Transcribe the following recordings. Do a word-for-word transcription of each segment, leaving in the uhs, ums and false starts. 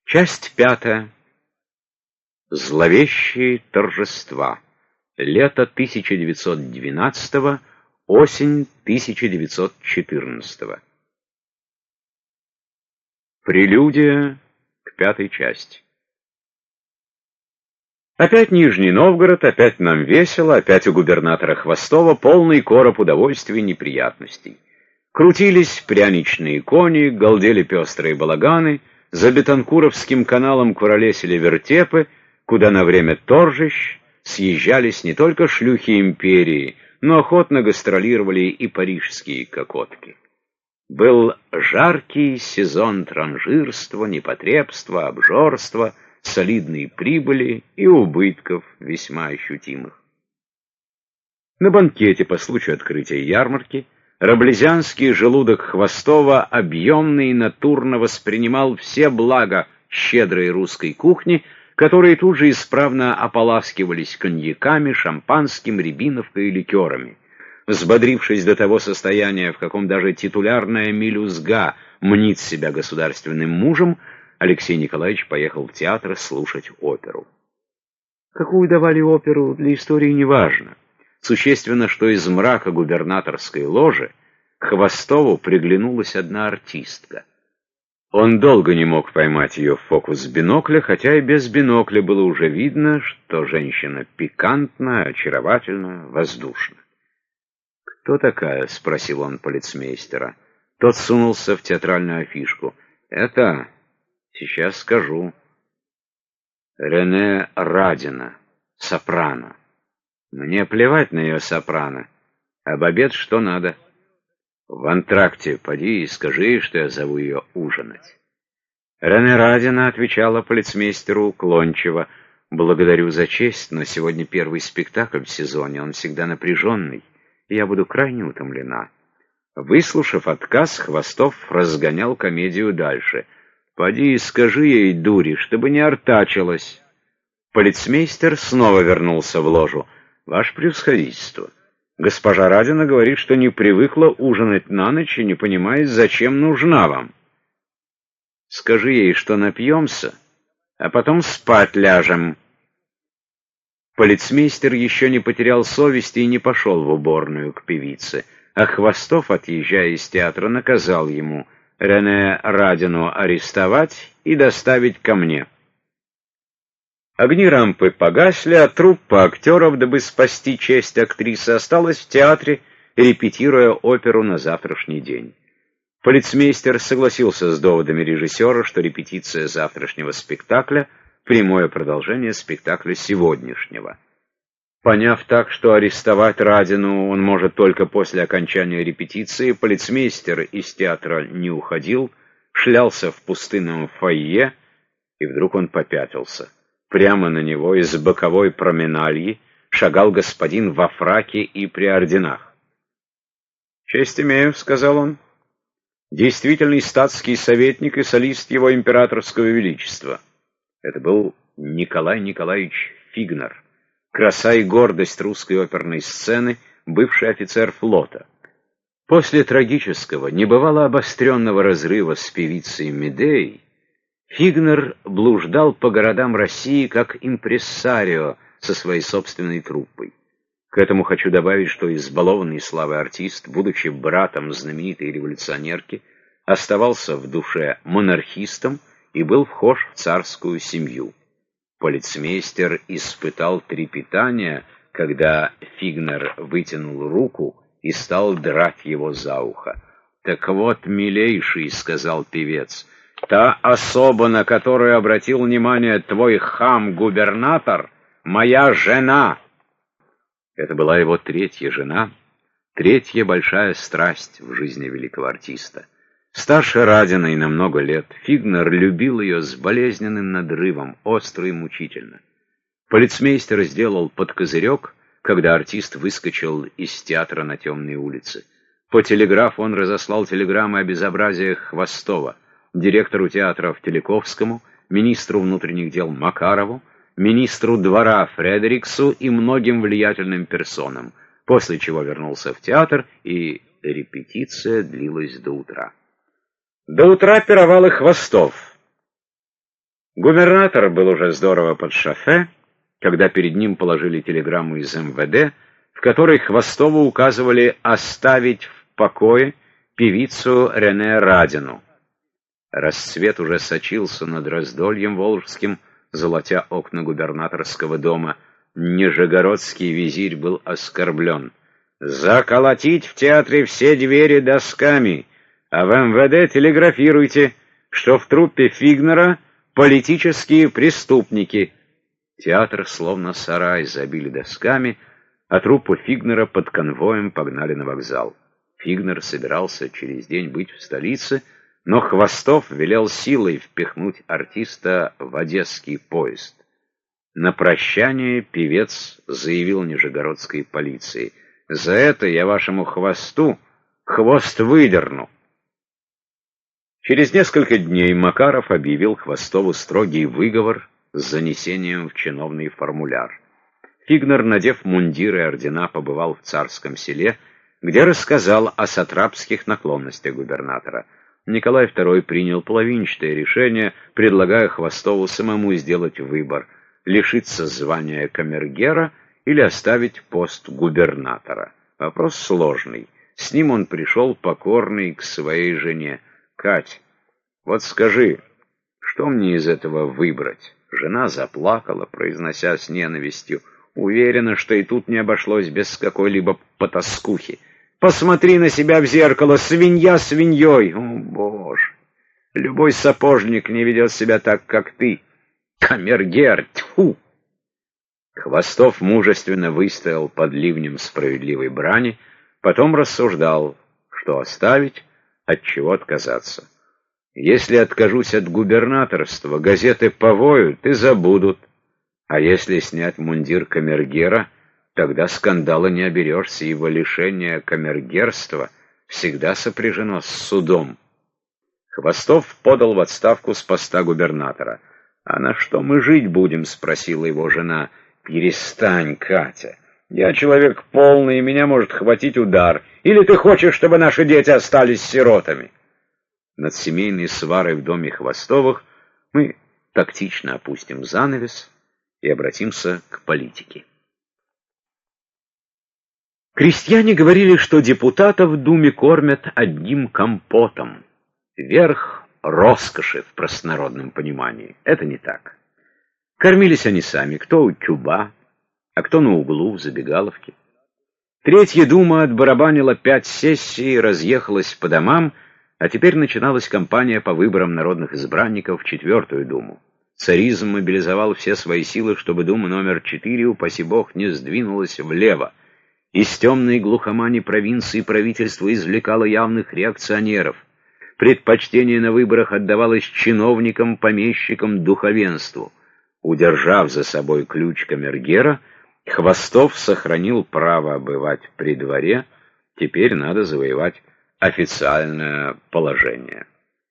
Часть пятая. Зловещие торжества. Лето тысяча девятьсот двенадцатого, осень тысяча девятьсот четырнадцатого. Прелюдия к пятой части. Опять Нижний Новгород, опять нам весело, опять у губернатора Хвостова полный короб удовольствий и неприятностей. Крутились пряничные кони, галдели пестрые балаганы, за Бетанкуровским каналом куролесили вертепы, куда на время торжищ съезжались не только шлюхи империи, но охотно гастролировали и парижские кокотки. Был жаркий сезон транжирства, непотребства, обжорства, солидной прибыли и убытков весьма ощутимых. На банкете по случаю открытия ярмарки раблезианский желудок Хвостова объемно и натурно воспринимал все блага щедрой русской кухни, которые тут же исправно ополаскивались коньяками, шампанским, рябиновкой и ликерами. Взбодрившись до того состояния, в каком даже титулярная мелюзга мнит себя государственным мужем, Алексей Николаевич поехал в театр слушать оперу. Какую давали оперу, для истории не важно. Существенно, что из мрака губернаторской ложи к Хвостову приглянулась одна артистка. Он долго не мог поймать ее в фокус бинокля, хотя и без бинокля было уже видно, что женщина пикантна, очаровательна, воздушна. «Кто такая?» — спросил он полицмейстера. Тот сунулся в театральную афишку. «Это... сейчас скажу. Рене Радина, сопрано». «Мне плевать на ее сопрано. Об обед что надо?» «В антракте поди и скажи, что я зову ее ужинать». Рене Радина отвечала полицмейстеру уклончиво: «Благодарю за честь, но сегодня первый спектакль в сезоне, он всегда напряженный, и я буду крайне утомлена». Выслушав отказ, Хвостов разгонял комедию дальше. «Поди и скажи ей, дури, чтобы не артачилась». Полицмейстер снова вернулся в ложу. «Ваше превосходительство, госпожа Радина говорит, что не привыкла ужинать на ночь и не понимает, зачем нужна вам. Скажи ей, что напьемся, а потом спать ляжем». Полицмейстер еще не потерял совести и не пошел в уборную к певице, а Хвостов, отъезжая из театра, наказал ему Рене Радину арестовать и доставить ко мне. Огни рампы погасли, а труппа актеров, дабы спасти честь актрисы, осталась в театре, репетируя оперу на завтрашний день. Полицмейстер согласился с доводами режиссера, что репетиция завтрашнего спектакля — прямое продолжение спектакля сегодняшнего. Поняв так, что арестовать Радину он может только после окончания репетиции, полицмейстер из театра не уходил, шлялся в пустынном фойе, и вдруг он попятился. Прямо на него из боковой променальи шагал господин во фраке и при орденах. «Честь имею», — сказал он, — «действительный статский советник и солист его императорского величества». Это был Николай Николаевич Фигнер, краса и гордость русской оперной сцены, бывший офицер флота. После трагического, небывало обостренного разрыва с певицей Медеей Фигнер блуждал по городам России как импрессарио со своей собственной труппой. К этому хочу добавить, что избалованный славой артист, будучи братом знаменитой революционерки, оставался в душе монархистом и был вхож в царскую семью. Полицмейстер испытал трепетание, когда Фигнер вытянул руку и стал драть его за ухо. «Так вот, милейший, — сказал певец, — та особа, на которую обратил внимание твой хам-губернатор, моя жена». Это была его третья жена, третья большая страсть в жизни великого артиста. Старше Радиной на много лет, Фигнер любил ее с болезненным надрывом, остро и мучительно. Полицмейстер сделал подкозырек, когда артист выскочил из театра на темные улицы. По телеграфу он разослал телеграммы о безобразиях Хвостова директору театра Телековскому, министру внутренних дел Макарову, министру двора Фредериксу и многим влиятельным персонам, после чего вернулся в театр, и репетиция длилась до утра. До утра пировал и Хвостов. Губернатор был уже здорово под шофе, когда перед ним положили телеграмму из эм вэ дэ, в которой Хвостову указывали оставить в покое певицу Рене Радину. Рассвет уже сочился над раздольем волжским, золотя окна губернаторского дома. Нижегородский визирь был оскорблен. «Заколотить в театре все двери досками, а в эм вэ дэ телеграфируйте, что в труппе Фигнера политические преступники». Театр словно сарай забили досками, а труппу Фигнера под конвоем погнали на вокзал. Фигнер собирался через день быть в столице, но Хвостов велел силой впихнуть артиста в одесский поезд. На прощание певец заявил нижегородской полиции: «За это я вашему Хвосту хвост выдерну». Через несколько дней Макаров объявил Хвостову строгий выговор с занесением в чиновный формуляр. Фигнер, надев мундир и ордена, побывал в Царском Селе, где рассказал о сатрапских наклонностях губернатора. Николай второй принял половинчатое решение, предлагая Хвостову самому сделать выбор — лишиться звания камергера или оставить пост губернатора. Вопрос сложный. С ним он пришел покорный к своей жене. «Кать, вот скажи, что мне из этого выбрать?» Жена заплакала, произнося с ненавистью: «Уверена, что и тут не обошлось без какой-либо потаскухи. Посмотри на себя в зеркало, свинья свиньей! О, Боже! Любой сапожник не ведет себя так, как ты. Камергер, тьфу!» Хвостов мужественно выстоял под ливнем справедливой брани, потом рассуждал, что оставить, от чего отказаться. «Если откажусь от губернаторства, газеты повоют и забудут. А если снять мундир камергера, тогда скандала не оберешься, ибо лишение камергерства всегда сопряжено с судом». Хвостов подал в отставку с поста губернатора. «А на что мы жить будем?» — спросила его жена. «Перестань, Катя. Я человек полный, и меня может хватить удар. Или ты хочешь, чтобы наши дети остались сиротами?» Над семейной сварой в доме Хвостовых мы тактично опустим занавес и обратимся к политике. Крестьяне говорили, что депутатов в Думе кормят одним компотом. Верх роскоши в простонародном понимании. Это не так. Кормились они сами, кто у тюба, а кто на углу в забегаловке. Третья дума отбарабанила пять сессий и разъехалась по домам, а теперь начиналась кампания по выборам народных избранников в четвертую думу. Царизм мобилизовал все свои силы, чтобы дума номер четыре, упаси бог, не сдвинулась влево. Из темной глухомани провинции правительство извлекало явных реакционеров. Предпочтение на выборах отдавалось чиновникам, помещикам, духовенству. Удержав за собой ключ камергера, Хвостов сохранил право бывать при дворе, теперь надо завоевать официальное положение.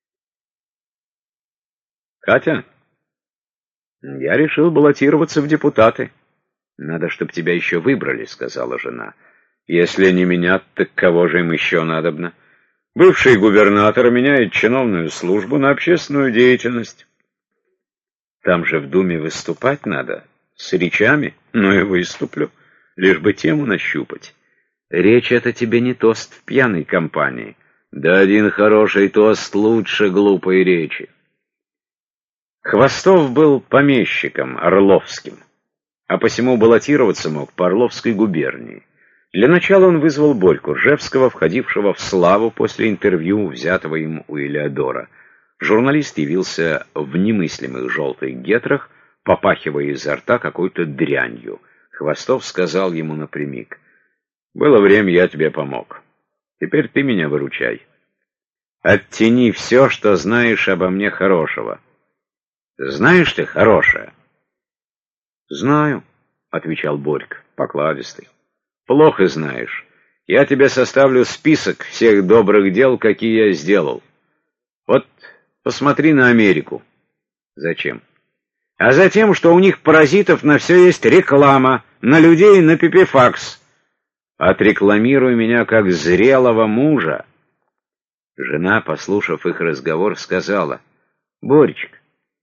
«Катя, я решил баллотироваться в депутаты». «Надо, чтобы тебя еще выбрали», — сказала жена. «Если не меня, так кого же им еще надобно? Бывший губернатор меняет чиновную службу на общественную деятельность». «Там же в Думе выступать надо, с речами. Ну и выступлю, лишь бы тему нащупать. Речь — это тебе не тост в пьяной компании. Да один хороший тост лучше глупой речи». Хвостов был помещиком орловским, а посему баллотироваться мог по Орловской губернии. Для начала он вызвал Борьку Ржевского, входившего в славу после интервью, взятого им у Элеодора. Журналист явился в немыслимых желтых гетрах, попахивая изо рта какой-то дрянью. Хвостов сказал ему напрямик: «Было время, я тебе помог. Теперь ты меня выручай. Оттяни все, что знаешь обо мне хорошего». «Знаешь ты хорошее?» «Знаю», — отвечал Борька, покладистый. «Плохо знаешь. Я тебе составлю список всех добрых дел, какие я сделал. Вот посмотри на Америку». «Зачем?» «А затем, что у них паразитов на все есть реклама, на людей на пипифакс. Отрекламируй меня как зрелого мужа». Жена, послушав их разговор, сказала: «Боречка,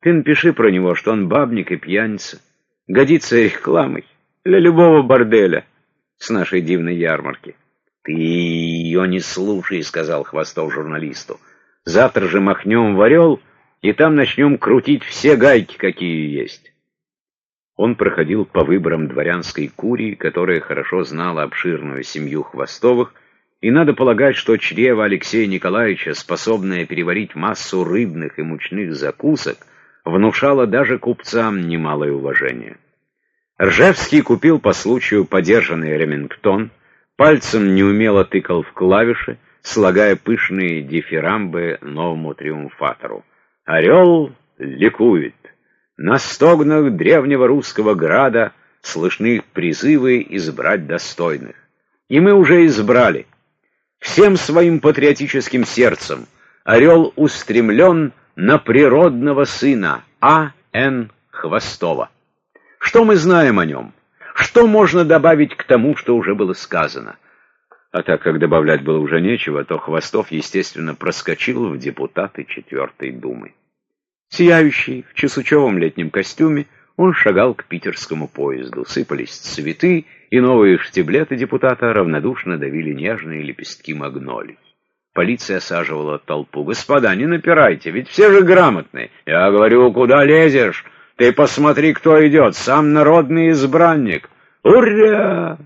Ты напиши про него, что он бабник и пьяница. Годится рекламой для любого борделя с нашей дивной ярмарки. «Ты ее не слушай», — сказал Хвостов журналисту. «Завтра же махнем в Орел, и там начнем крутить все гайки, какие есть». Он проходил по выборам дворянской курии, которая хорошо знала обширную семью Хвостовых, и надо полагать, что чрево Алексея Николаевича, способное переварить массу рыбных и мучных закусок, внушало даже купцам немалое уважение. Ржевский купил по случаю подержанный ремингтон, пальцем неумело тыкал в клавиши, слагая пышные дифирамбы новому триумфатору. Орел ликует. На стогнах древнего русского града слышны призывы избрать достойных. И мы уже избрали. Всем своим патриотическим сердцем орел устремлен на природного сына А Н Хвостова. Что мы знаем о нем? Что можно добавить к тому, что уже было сказано? А так как добавлять было уже нечего, то Хвостов, естественно, проскочил в депутаты Четвертой Думы. Сияющий, в чесучевом летнем костюме, он шагал к питерскому поезду. Сыпались цветы, и новые штиблеты депутата равнодушно давили нежные лепестки магнолий. Полиция осаживала толпу. «Господа, не напирайте, ведь все же грамотные». «Я говорю, куда лезешь? Ты посмотри, кто идет, сам народный избранник. Ура!»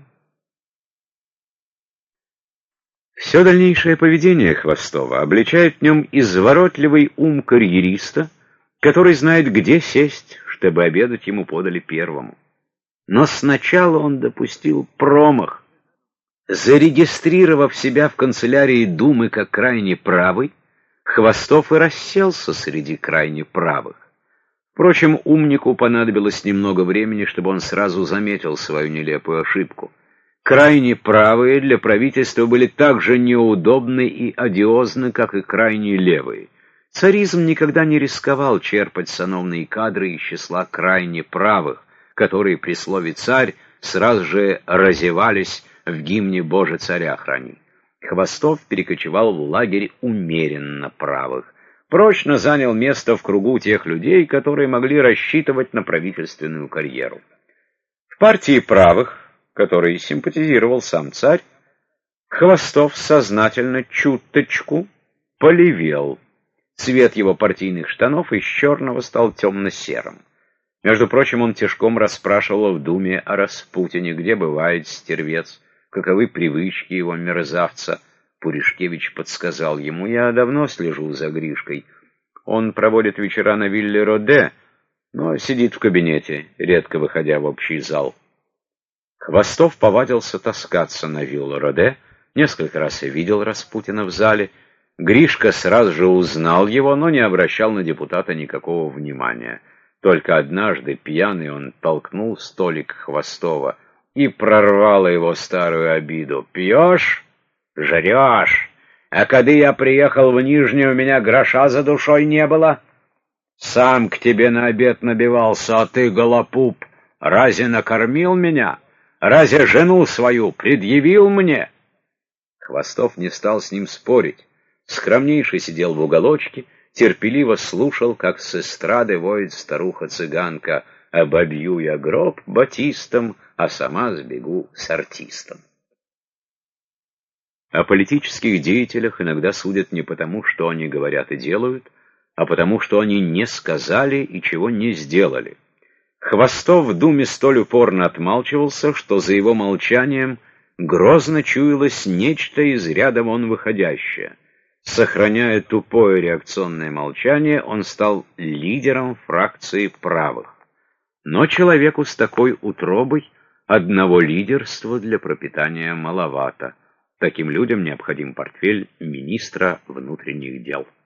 Все дальнейшее поведение Хвостова обличает в нем изворотливый ум карьериста, который знает, где сесть, чтобы обедать ему подали первому. Но сначала он допустил промах. Зарегистрировав себя в канцелярии Думы как крайне правый, Хвостов и расселся среди крайне правых. Впрочем, умнику понадобилось немного времени, чтобы он сразу заметил свою нелепую ошибку. Крайне правые для правительства были так же неудобны и одиозны, как и крайне левые. Царизм никогда не рисковал черпать сановные кадры из числа крайне правых, которые при слове «царь» сразу же разевались в гимне «Боже, царя храни». Хвостов перекочевал в лагерь умеренно правых, прочно занял место в кругу тех людей, которые могли рассчитывать на правительственную карьеру. В партии правых, которой симпатизировал сам царь, Хвостов сознательно чуточку полевел. Цвет его партийных штанов из черного стал темно-серым. Между прочим, он тишком расспрашивал в Думе о Распутине, где бывает стервец, каковы привычки его мерзавца. Пуришкевич подсказал ему: «Я давно слежу за Гришкой. Он проводит вечера на вилле Роде, но сидит в кабинете, редко выходя в общий зал». Хвостов повадился таскаться на виллу Роде, несколько раз и видел Распутина в зале. Гришка сразу же узнал его, но не обращал на депутата никакого внимания. Только однажды пьяный он толкнул столик Хвостова и прорвало его старую обиду. «Пьешь? Жрешь. А когда я приехал в Нижний, у меня гроша за душой не было. Сам к тебе на обед набивался, а ты, голопуп, разве накормил меня? Разве жену свою предъявил мне?» Хвостов не стал с ним спорить. Скромнейший сидел в уголочке, терпеливо слушал, как с эстрады воет старуха-цыганка: «Обобью я гроб батистом, а сама сбегу с артистом». О политических деятелях иногда судят не потому, что они говорят и делают, а потому, что они не сказали и чего не сделали. Хвостов в Думе столь упорно отмалчивался, что за его молчанием грозно чуялось нечто из ряда вон выходящее. Сохраняя тупое реакционное молчание, он стал лидером фракции правых. Но человеку с такой утробой одного лидерства для пропитания маловато. Таким людям необходим портфель министра внутренних дел.